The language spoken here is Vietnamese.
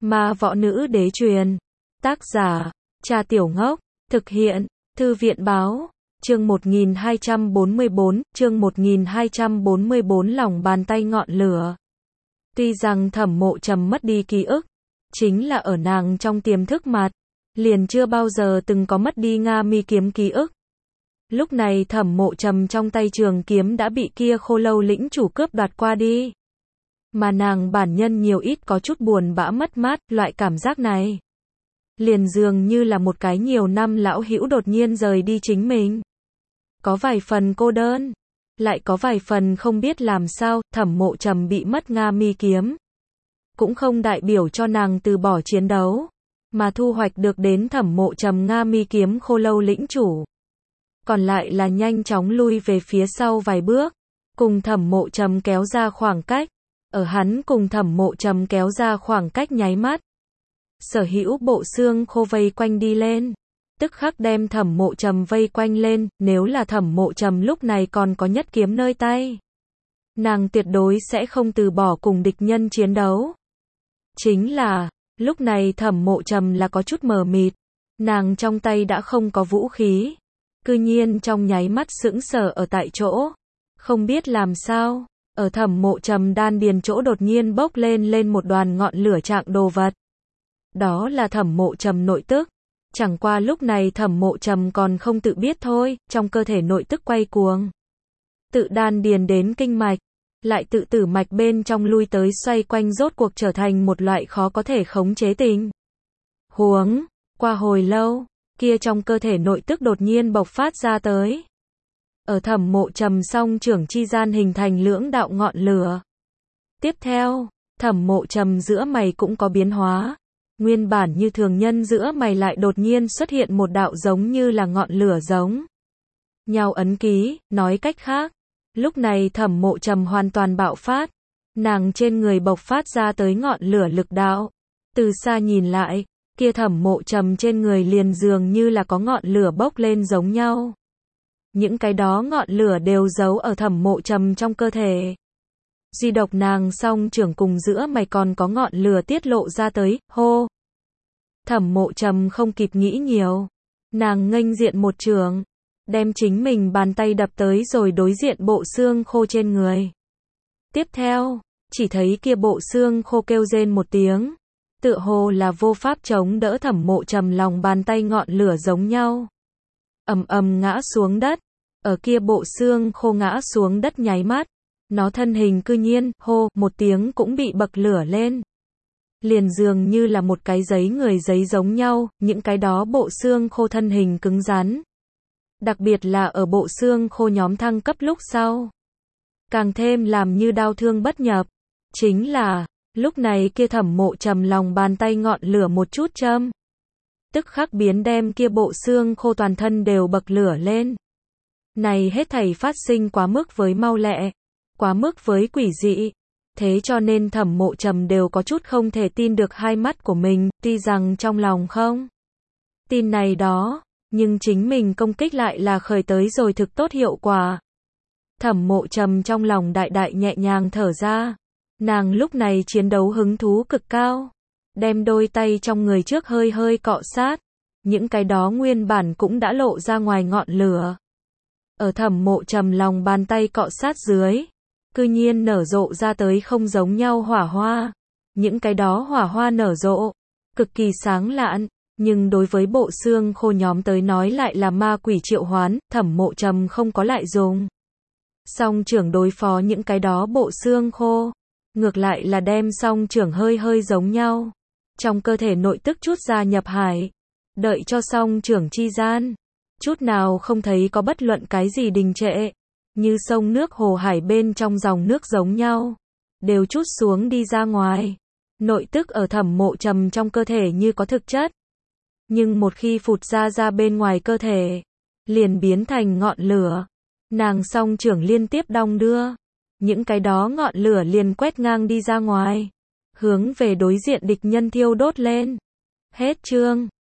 Ma võ nữ đế truyền. Tác giả, Cha Tiểu Ngốc. Thực hiện, Thư viện báo. Chương 1244, chương 1244 lòng bàn tay ngọn lửa. Tuy rằng Thẩm Mộ Trầm mất đi ký ức, chính là ở nàng trong tiềm thức mặt, liền chưa bao giờ từng có mất đi Nga Mi kiếm ký ức. Lúc này Thẩm Mộ Trầm trong tay trường kiếm đã bị kia Khô Lâu lĩnh chủ cướp đoạt qua đi. Mà nàng bản nhân nhiều ít có chút buồn bã mất mát, loại cảm giác này liền dường như là một cái nhiều năm lão hữu đột nhiên rời đi chính mình. Có vài phần cô đơn, lại có vài phần không biết làm sao. Thẩm Mộ Trầm bị mất Nga Mi kiếm, cũng không đại biểu cho nàng từ bỏ chiến đấu, mà thu hoạch được đến Thẩm Mộ Trầm Nga Mi kiếm Khô Lâu lĩnh chủ. Còn lại là nhanh chóng lui về phía sau vài bước, cùng Thẩm Mộ Trầm kéo ra khoảng cách. Ở hắn cùng Thẩm Mộ Trầm kéo ra khoảng cách nháy mắt, sở hữu bộ xương khô vây quanh đi lên, tức khắc đem Thẩm Mộ Trầm vây quanh lên. Nếu là Thẩm Mộ Trầm lúc này còn có nhất kiếm nơi tay, nàng tuyệt đối sẽ không từ bỏ cùng địch nhân chiến đấu. Chính là, lúc này Thẩm Mộ Trầm là có chút mờ mịt, nàng trong tay đã không có vũ khí, cư nhiên trong nháy mắt sững sờ ở tại chỗ, không biết làm sao. Ở Thẩm Mộ Trầm đan điền chỗ đột nhiên bốc lên một đoàn ngọn lửa trạng đồ vật. Đó là Thẩm Mộ Trầm nội tức. Chẳng qua lúc này Thẩm Mộ Trầm còn không tự biết thôi, trong cơ thể nội tức quay cuồng. Tự đan điền đến kinh mạch, lại tự tử mạch bên trong lui tới xoay quanh, rốt cuộc trở thành một loại khó có thể khống chế tình huống. Qua hồi lâu, kia trong cơ thể nội tức đột nhiên bộc phát ra tới. Ở Thẩm Mộ Trầm song trưởng chi gian hình thành lưỡng đạo ngọn lửa. Tiếp theo, Thẩm Mộ Trầm giữa mày cũng có biến hóa. Nguyên bản như thường nhân giữa mày lại đột nhiên xuất hiện một đạo giống như là ngọn lửa giống nhau ấn ký. Nói cách khác, lúc này Thẩm Mộ Trầm hoàn toàn bạo phát. Nàng trên người bộc phát ra tới ngọn lửa lực đạo. Từ xa nhìn lại, kia Thẩm Mộ Trầm trên người liền dường như là có ngọn lửa bốc lên giống nhau. Những cái đó ngọn lửa đều giấu ở Thẩm Mộ Trầm trong cơ thể. Duy độc nàng song trưởng cùng giữa mày còn có ngọn lửa tiết lộ ra tới. Hô! Thẩm Mộ Trầm không kịp nghĩ nhiều, nàng nghênh diện một trường, đem chính mình bàn tay đập tới rồi đối diện bộ xương khô trên người. Tiếp theo, chỉ thấy kia bộ xương khô kêu rên một tiếng, tựa hồ là vô pháp chống đỡ Thẩm Mộ Trầm lòng bàn tay ngọn lửa giống nhau. Ầm ầm ngã xuống đất. Ở kia bộ xương khô ngã xuống đất nháy mắt, nó thân hình cư nhiên, hô, một tiếng cũng bị bậc lửa lên. Liền dường như là một cái giấy người giấy giống nhau, những cái đó bộ xương khô thân hình cứng rắn. Đặc biệt là ở bộ xương khô nhóm thăng cấp lúc sau, càng thêm làm như đau thương bất nhập. Chính là, lúc này kia Thẩm Mộ Trầm lòng bàn tay ngọn lửa một chút châm, tức khắc biến đem kia bộ xương khô toàn thân đều bậc lửa lên. Này hết thảy phát sinh quá mức với mau lẹ, quá mức với quỷ dị. Thế cho nên Thẩm Mộ Trầm đều có chút không thể tin được hai mắt của mình, tuy rằng trong lòng không tin này đó, nhưng chính mình công kích lại là khởi tới rồi thực tốt hiệu quả. Thẩm Mộ Trầm trong lòng đại đại nhẹ nhàng thở ra. Nàng lúc này chiến đấu hứng thú cực cao, đem đôi tay trong người trước hơi hơi cọ sát, những cái đó nguyên bản cũng đã lộ ra ngoài ngọn lửa. Ở Thẩm Mộ Trầm lòng bàn tay cọ sát dưới, cư nhiên nở rộ ra tới không giống nhau hỏa hoa. Những cái đó hỏa hoa nở rộ, cực kỳ sáng lạn, nhưng đối với bộ xương khô nhóm tới nói lại là ma quỷ triệu hoán. Thẩm Mộ Trầm không có lại dùng song trưởng đối phó những cái đó bộ xương khô, ngược lại là đem song trưởng hơi hơi giống nhau, trong cơ thể nội tức chút ra nhập hải, đợi cho song trưởng chi gian, chút nào không thấy có bất luận cái gì đình trệ, như sông nước hồ hải bên trong dòng nước giống nhau, đều chút xuống đi ra ngoài. Nội tức ở Thẩm Mộ Trầm trong cơ thể như có thực chất, nhưng một khi phụt ra bên ngoài cơ thể, liền biến thành ngọn lửa. Nàng song trưởng liên tiếp đong đưa, những cái đó ngọn lửa liền quét ngang đi ra ngoài, hướng về đối diện địch nhân thiêu đốt lên. Hết chương.